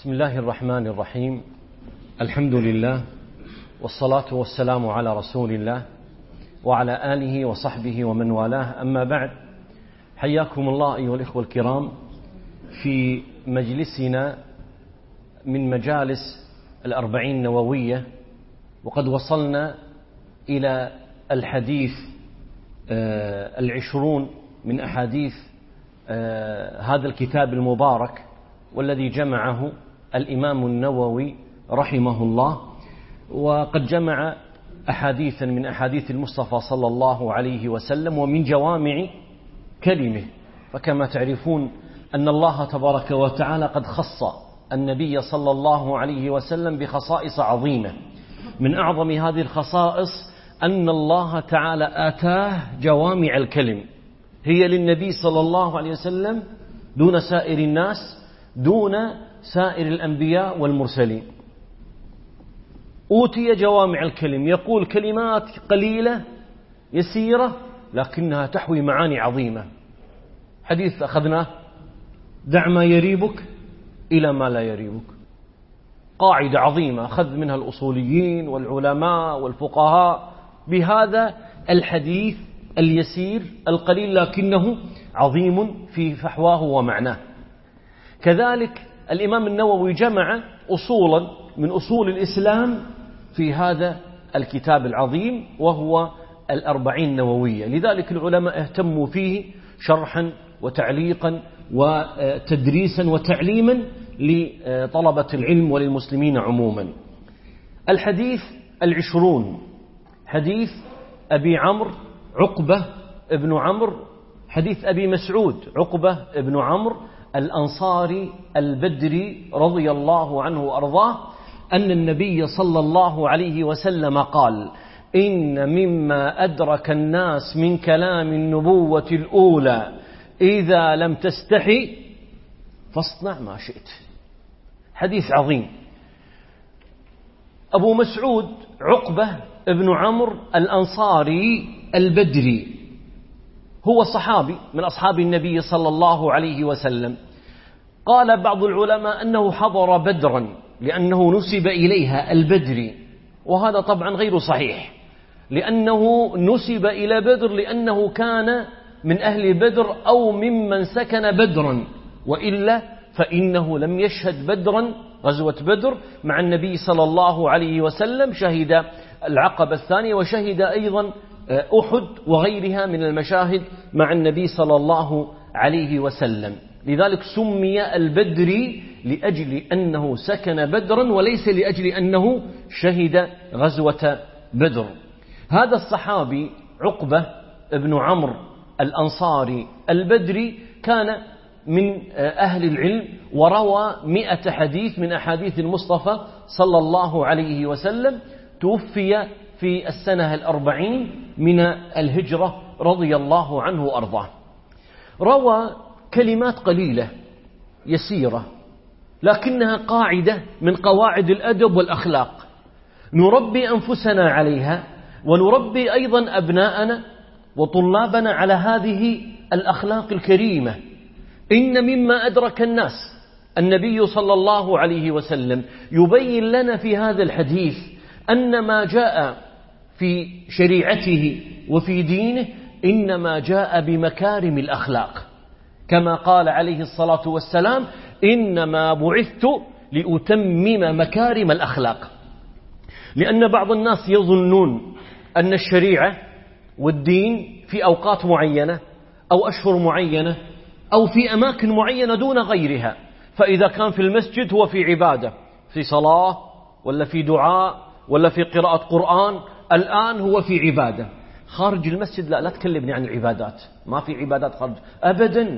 بسم الله الرحمن الرحيم. الحمد لله والصلاة والسلام على رسول الله وعلى آله وصحبه ومن والاه، أما بعد، حياكم الله أيها الإخوة الكرام في مجلسنا من مجالس الأربعين النووية، وقد وصلنا إلى الحديث 20 من أحاديث هذا الكتاب المبارك، والذي جمعه الإمام النووي رحمه الله، وقد جمع أحاديثا من أحاديث المصطفى صلى الله عليه وسلم ومن جوامع كلمه. فكما تعرفون أن الله تبارك وتعالى قد خص النبي صلى الله عليه وسلم بخصائص عظيمة. من أعظم هذه الخصائص أن الله تعالى آتاه جوامع الكلم، هي للنبي صلى الله عليه وسلم دون سائر الناس، دون سائر الأنبياء والمرسلين. أوتي جوامع الكلم، يقول كلمات قليلة يسيرة لكنها تحوي معاني عظيمة. حديث أخذناه: دع ما يريبك إلى ما لا يريبك، قاعدة عظيمة أخذ منها الأصوليين والعلماء والفقهاء بهذا الحديث اليسير القليل لكنه عظيم في فحواه ومعناه. كذلك الإمام النووي جمع أصولا من أصول الإسلام في هذا الكتاب العظيم، وهو الأربعين النووية. لذلك العلماء اهتموا فيه شرحا وتعليقا وتدريسا وتعليما لطلبة العلم وللمسلمين عموما. الحديث 20 حديث أبي عمرو عقبة ابن عمرو، حديث أبي مسعود عقبة ابن عمرو الأنصاري البدري رضي الله عنه وأرضاه، أن النبي صلى الله عليه وسلم قال: إن مما أدرك الناس من كلام النبوة الأولى إذا لم تستحي فاصنع ما شئت. حديث عظيم. أبو مسعود عقبة ابن عمرو الأنصاري البدري هو صحابي من أصحاب النبي صلى الله عليه وسلم. قال بعض العلماء أنه حضر بدرا لأنه نسب إليها البدري، وهذا طبعا غير صحيح، لأنه نسب إلى بدر لأنه كان من أهل بدر أو ممن سكن بدرا، وإلا فإنه لم يشهد بدرا غزوة بدر مع النبي صلى الله عليه وسلم، شهد العقبة الثانية وشهد أيضا أحد وغيرها من المشاهد مع النبي صلى الله عليه وسلم. لذلك سمي البدري لأجل أنه سكن بدرا وليس لأجل أنه شهد غزوة بدر. هذا الصحابي عقبة ابن عمرو الأنصاري البدري كان من أهل العلم، وروى 100 حديث من أحاديث المصطفى صلى الله عليه وسلم. توفي في السنة 40 من الهجرة رضي الله عنه وأرضاه. روى كلمات قليلة يسيرة لكنها قاعدة من قواعد الأدب والأخلاق، نربي أنفسنا عليها ونربي أيضا أبناءنا وطلابنا على هذه الأخلاق الكريمة. إن مما أدرك الناس، النبي صلى الله عليه وسلم يبين لنا في هذا الحديث أن ما جاء في شريعته وفي دينه إنما جاء بمكارم الأخلاق، كما قال عليه الصلاة والسلام: إنما بعثت لأتمم مكارم الأخلاق. لأن بعض الناس يظنون أن الشريعة والدين في أوقات معينة أو أشهر معينة أو في أماكن معينة دون غيرها، فإذا كان في المسجد هو في عبادة، في صلاة ولا في دعاء ولا في قراءة قرآن، الآن هو في عبادة. خارج المسجد لا تكلمني عن العبادات، ما في عبادات خارج أبدا.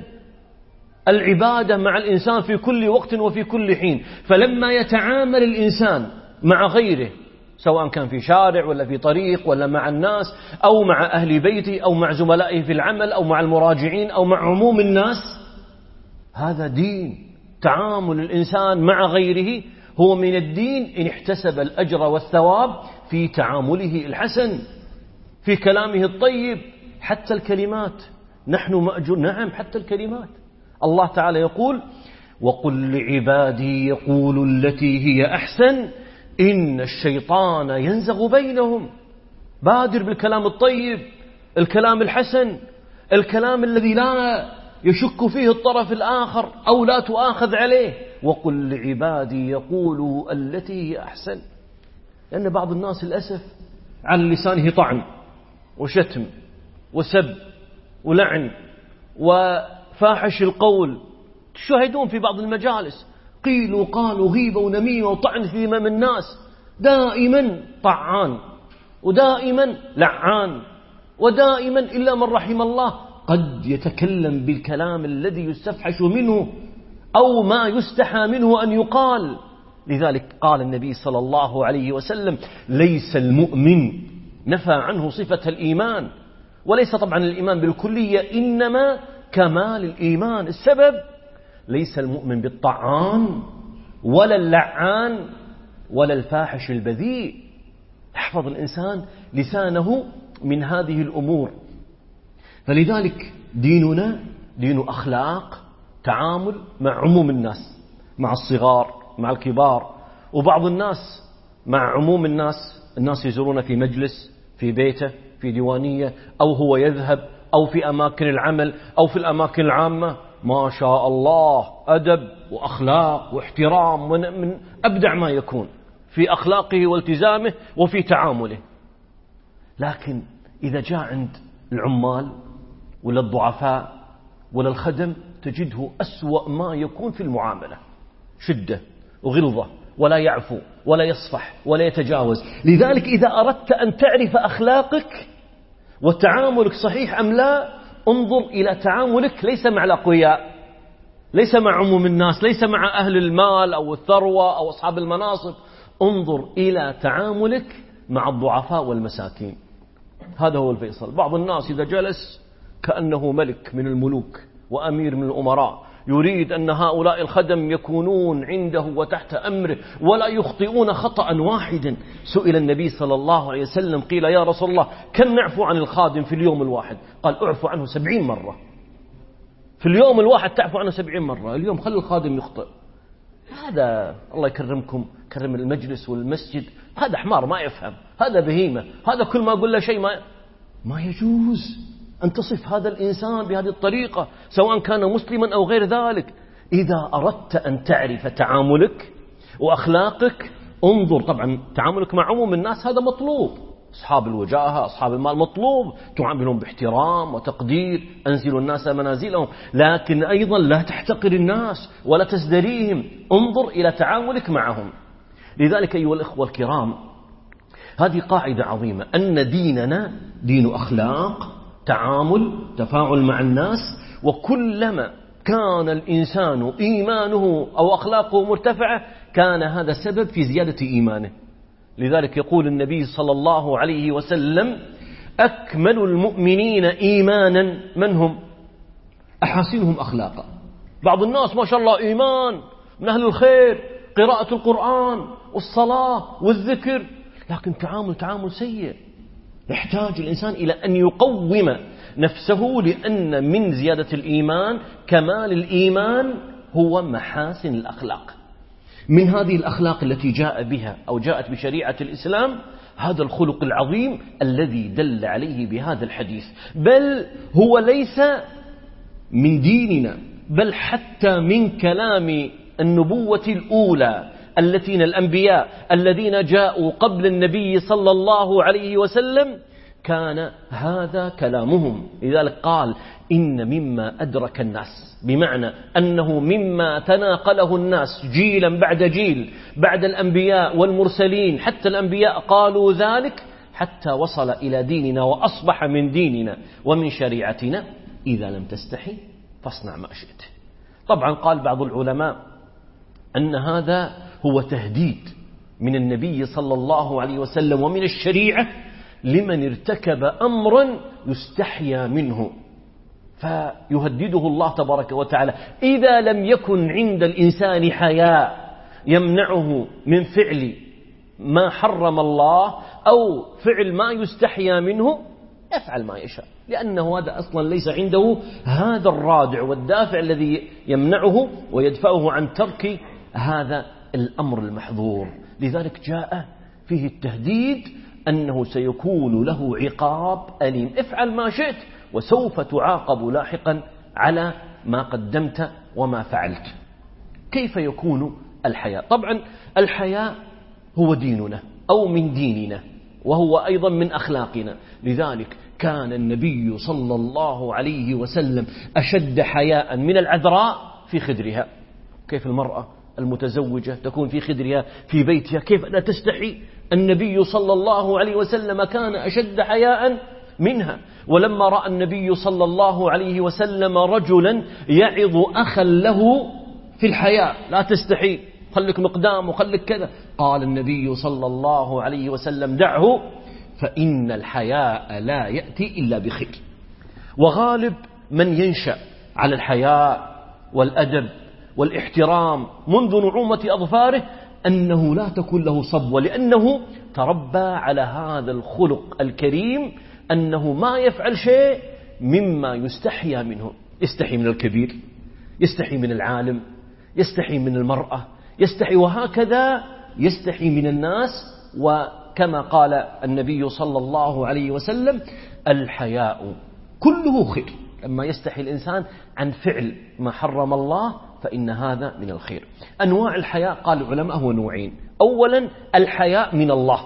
العبادة مع الإنسان في كل وقت وفي كل حين. فلما يتعامل الإنسان مع غيره، سواء كان في شارع ولا في طريق ولا مع الناس أو مع أهل بيته أو مع زملائه في العمل أو مع المراجعين أو مع عموم الناس، هذا دين. تعامل الإنسان مع غيره هو من الدين إن احتسب الأجر والثواب في تعامله الحسن، في كلامه الطيب، حتى الكلمات نحن مأجور. نعم، حتى الكلمات. الله تعالى يقول: وقل لعبادي يقولوا التي هي أحسن إن الشيطان ينزغ بينهم. بادر بالكلام الطيب، الكلام الحسن، الكلام الذي لا يشك فيه الطرف الآخر أو لا تؤاخذ عليه. وقل لعبادي يقولوا التي هي أحسن. لأن بعض الناس للأسف على لسانه طعن وشتم وسب ولعن وفاحش القول. تشاهدون في بعض المجالس قيل وقال وغيبة ونميمة وطعن في أمام الناس، دائما طعان ودائما لعان ودائما إلا من رحم الله قد يتكلم بالكلام الذي يستفحش منه أو ما يستحى منه أن يقال. لذلك قال النبي صلى الله عليه وسلم ليس المؤمن، نفى عنه صفة الإيمان، وليس طبعا الإيمان بالكلية إنما كمال الإيمان. السبب ليس المؤمن بالطعان ولا اللعان ولا الفاحش البذيء. يحفظ الإنسان لسانه من هذه الأمور. فلذلك ديننا دين أخلاق، تعامل مع عموم الناس، مع الصغار مع الكبار، وبعض الناس مع عموم الناس. الناس يزورون في مجلس، في بيته، في ديوانية، أو هو يذهب، أو في أماكن العمل، أو في الأماكن العامة، ما شاء الله أدب وأخلاق واحترام من أبدع ما يكون في أخلاقه والتزامه وفي تعامله. لكن إذا جاء عند العمال ولا الضعفاء ولا الخدم تجده أسوأ ما يكون في المعاملة، شدة وغلظة، ولا يعفو ولا يصفح ولا يتجاوز. لذلك إذا أردت أن تعرف أخلاقك وتعاملك صحيح أم لا، انظر إلى تعاملك ليس مع الأقوياء، ليس مع عموم الناس، ليس مع أهل المال أو الثروة أو أصحاب المناصب، انظر إلى تعاملك مع الضعفاء والمساكين. هذا هو الفيصل. بعض الناس إذا جلس كأنه ملك من الملوك وأمير من الأمراء، يريد أن هؤلاء الخدم يكونون عنده وتحت أمره ولا يخطئون خطأ واحدا. سئل النبي صلى الله عليه وسلم قيل يا رسول الله كم نعفو عن الخادم في اليوم الواحد؟ قال اعفو عنه 70 مرة. في اليوم الواحد تعفو عنه 70 مرة. اليوم خلي الخادم يخطئ. هذا الله يكرمكم، كرم المجلس والمسجد، هذا حمار ما يفهم، هذا بهيمة، هذا كل ما أقول له شيء ما يجوز أن تصف هذا الإنسان بهذه الطريقة سواء كان مسلما أو غير ذلك. إذا أردت أن تعرف تعاملك وأخلاقك انظر. طبعا تعاملك مع عموم الناس هذا مطلوب، أصحاب الوجاهة أصحاب المال مطلوب تعاملهم باحترام وتقدير، أنزلوا الناس منازلهم، لكن أيضا لا تحتقر الناس ولا تزدريهم، انظر إلى تعاملك معهم. لذلك أيها الإخوة الكرام هذه قاعدة عظيمة، أن ديننا دين أخلاق، تعامل، تفاعل مع الناس. وكلما كان الإنسان إيمانه أو أخلاقه مرتفعة كان هذا سبب في زيادة إيمانه. لذلك يقول النبي صلى الله عليه وسلم أكمل المؤمنين إيمانا من هم؟ أحاسنهم أخلاقا. بعض الناس ما شاء الله إيمان من أهل الخير، قراءة القرآن والصلاة والذكر، لكن تعامل سيء. يحتاج الإنسان إلى أن يقوم نفسه، لأن من زيادة الإيمان كمال الإيمان هو محاسن الأخلاق. من هذه الأخلاق التي جاء بها أو جاءت بشريعة الإسلام هذا الخلق العظيم الذي دل عليه بهذا الحديث، بل هو ليس من ديننا بل حتى من كلام النبوة الأولى التي الأنبياء الذين جاءوا قبل النبي صلى الله عليه وسلم كان هذا كلامهم. لذلك قال إن مما أدرك الناس، بمعنى أنه مما تناقله الناس جيلا بعد جيل بعد الأنبياء والمرسلين، حتى الأنبياء قالوا ذلك حتى وصل إلى ديننا وأصبح من ديننا ومن شريعتنا. إذا لم تستحي فاصنع ما شئت. طبعا قال بعض العلماء أن هذا هو تهديد من النبي صلى الله عليه وسلم ومن الشريعة لمن ارتكب أمرا يستحيا منه، فيهدده الله تبارك وتعالى إذا لم يكن عند الإنسان حياء يمنعه من فعل ما حرم الله أو فعل ما يستحيا منه يفعل ما يشاء. لأنه هذا أصلا ليس عنده هذا الرادع والدافع الذي يمنعه ويدفعه عن ترك هذا الأمر المحظور. لذلك جاء فيه التهديد أنه سيكون له عقاب أليم، افعل ما شئت وسوف تعاقب لاحقا على ما قدمت وما فعلت. كيف يكون الحياء؟ طبعا الحياء هو ديننا أو من ديننا، وهو أيضا من أخلاقنا. لذلك كان النبي صلى الله عليه وسلم أشد حياء من العذراء في خدرها. كيف المرأة المتزوجة تكون في خدرها في بيتها كيف لا تستحي؟ النبي صلى الله عليه وسلم كان أشد حياء منها. ولما رأى النبي صلى الله عليه وسلم رجلا يعظ أخا له في الحياء، لا تستحي، خلك مقدام وخلك كذا، قال النبي صلى الله عليه وسلم دعه فإن الحياء لا يأتي إلا بخير. وغالب من ينشأ على الحياء والأدب والاحترام منذ نعومة أظفاره أنه لا تكون له صبوة، لأنه تربى على هذا الخلق الكريم، أنه ما يفعل شيء مما يستحيا منه. يستحي من الكبير، يستحي من العالم، يستحي من المرأة، يستحي، وهكذا يستحي من الناس. وكما قال النبي صلى الله عليه وسلم الحياء كله خير. لما يستحي الإنسان عن فعل ما حرم الله فإن هذا من الخير. أنواع الحياء قال العلماء هو نوعين. أولا الحياء من الله،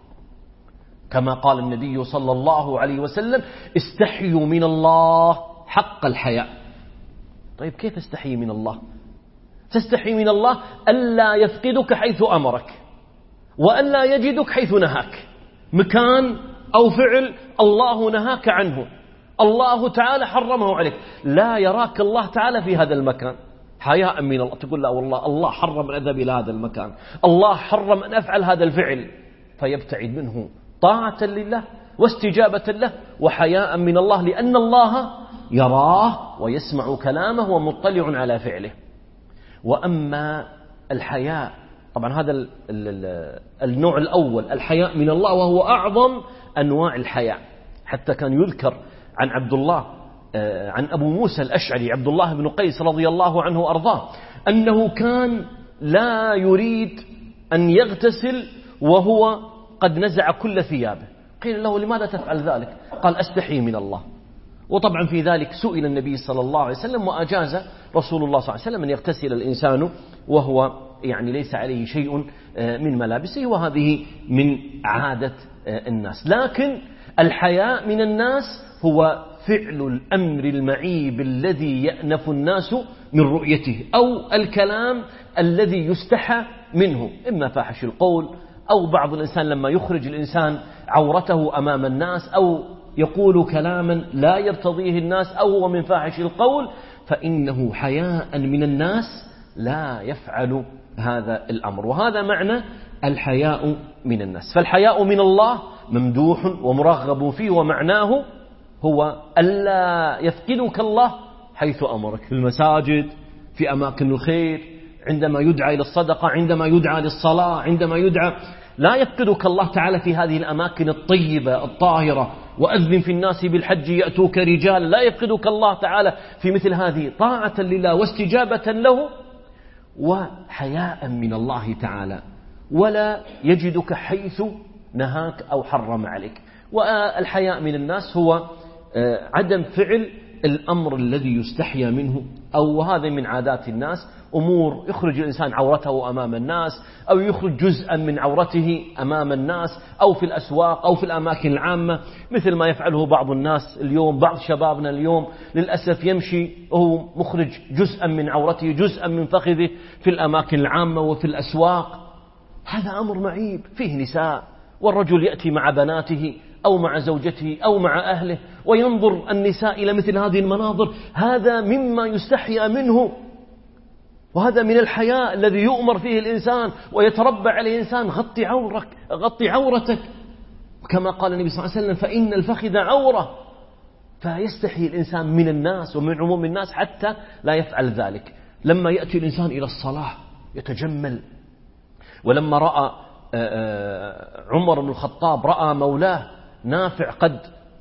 كما قال النبي صلى الله عليه وسلم استحيوا من الله حق الحياء. طيب كيف تستحي من الله؟ تستحي من الله ألا يفقدك حيث أمرك، وألا يجدك حيث نهاك. مكان أو فعل الله نهاك عنه، الله تعالى حرمه عليك، لا يراك الله تعالى في هذا المكان حياء من الله. تقول لا والله الله حرم أن أذهب إلى هذا المكان، الله حرم أن أفعل هذا الفعل، فيبتعد منه طاعة لله واستجابة له وحياء من الله، لأن الله يراه ويسمع كلامه ومطلع على فعله. وأما الحياء طبعا هذا النوع الأول الحياء من الله، وهو أعظم أنواع الحياء. حتى كان يذكر عن عبد الله عن أبو موسى الأشعري عبد الله بن قيس رضي الله عنه وأرضاه أنه كان لا يريد أن يغتسل وهو قد نزع كل ثيابه. قيل له لماذا تفعل ذلك؟ قال أستحي من الله. وطبعا في ذلك سئل النبي صلى الله عليه وسلم وأجاز رسول الله صلى الله عليه وسلم أن يغتسل الإنسان وهو يعني ليس عليه شيء من ملابسه، وهذه من عادة الناس. لكن الحياء من الناس هو فعل الأمر المعيب الذي يأنف الناس من رؤيته، أو الكلام الذي يستحى منه، إما فاحش القول، أو بعض الإنسان لما يخرج الإنسان عورته أمام الناس، أو يقول كلاما لا يرتضيه الناس، أو هو من فاحش القول، فإنه حياء من الناس لا يفعل هذا الأمر. وهذا معنى الحياء من الناس. فالحياء من الله ممدوح ومرغب فيه، ومعناه هو ألا يفقدك الله حيث أمرك، في المساجد، في أماكن الخير، عندما يدعى إلى الصدقة، عندما يدعى للصلاة، عندما يدعى، لا يفقدك الله تعالى في هذه الأماكن الطيبة الطاهرة. وأذن في الناس بالحج يأتوك رجال، لا يفقدك الله تعالى في مثل هذه، طاعة لله واستجابة له وحياء من الله تعالى، ولا يجدك حيث نهاك أو حرم عليك. والحياء من الناس هو عدم فعل الأمر الذي يستحيا منه، أو هذا من عادات الناس، أمور يخرج الإنسان عورته أمام الناس، أو يخرج جزءا من عورته أمام الناس، أو في الأسواق، أو في الأماكن العامة، مثل ما يفعله بعض الناس اليوم. بعض شبابنا اليوم للأسف يمشي وهو مخرج جزءا من عورته، جزءا من فخذه في الأماكن العامة وفي الأسواق. هذا أمر معيب، فيه نساء، والرجل يأتي مع بناته أو مع زوجته أو مع أهله وينظر النساء إلى مثل هذه المناظر، هذا مما يستحيا منه، وهذا من الحياء الذي يؤمر فيه الإنسان ويتربى عليه الإنسان. غطي عورتك، كما قال النبي صلى الله عليه وسلم فإن الفخذ عورة. فيستحي الإنسان من الناس ومن عموم الناس حتى لا يفعل ذلك. لما يأتي الإنسان إلى الصلاة يتجمل. ولما رأى عمر بن الخطاب رأى مولاه نافع قد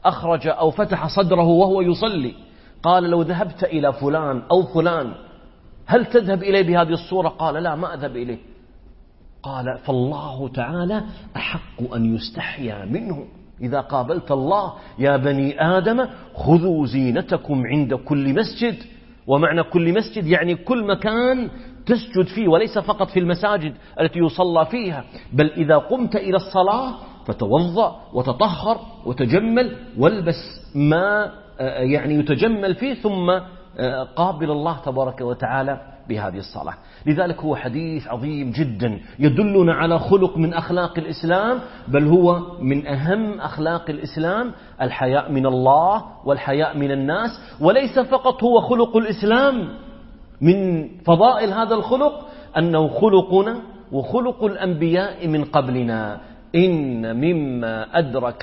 أخرج أو فتح صدره وهو يصلي قال لو ذهبت إلى فلان أو فلان هل تذهب إليه بهذه الصورة؟ قال لا، ما أذهب إليه. قال فالله تعالى أحق أن يستحيا منه. إذا قابلت الله يا بني آدم خذوا زينتكم عند كل مسجد. ومعنى كل مسجد يعني كل مكان تسجد فيه، وليس فقط في المساجد التي يصلى فيها، بل إذا قمت إلى الصلاة فتوضأ وتطهر وتجمل والبس ما يعني يتجمل فيه، ثم قابل الله تبارك وتعالى بهذه الصلاة. لذلك هو حديث عظيم جدا يدلنا على خلق من أخلاق الإسلام، بل هو من أهم أخلاق الإسلام الحياء من الله والحياء من الناس. وليس فقط هو خلق الإسلام، من فضائل هذا الخلق أنه خلقنا وخلق الأنبياء من قبلنا. إن مما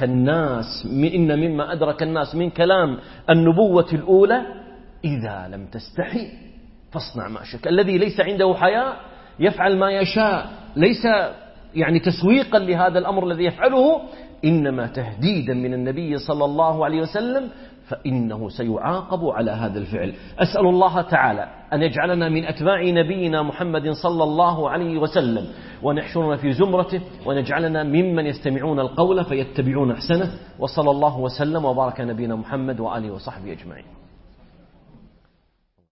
أدرك الناس من كلام النبوة الأولى إذا لم تستحي فاصنع ما شئت. الذي ليس عنده حياء يفعل ما يشاء، ليس يعني تسويقا لهذا الأمر الذي يفعله، إنما تهديدا من النبي صلى الله عليه وسلم، فإنه سيعاقب على هذا الفعل. أسأل الله تعالى أن يجعلنا من أتباع نبينا محمد صلى الله عليه وسلم، ونحشرنا في زمرته، ونجعلنا ممن يستمعون القول فيتبعون أحسنه. وصلى الله وسلم وبارك نبينا محمد وآله وصحبه أجمعين.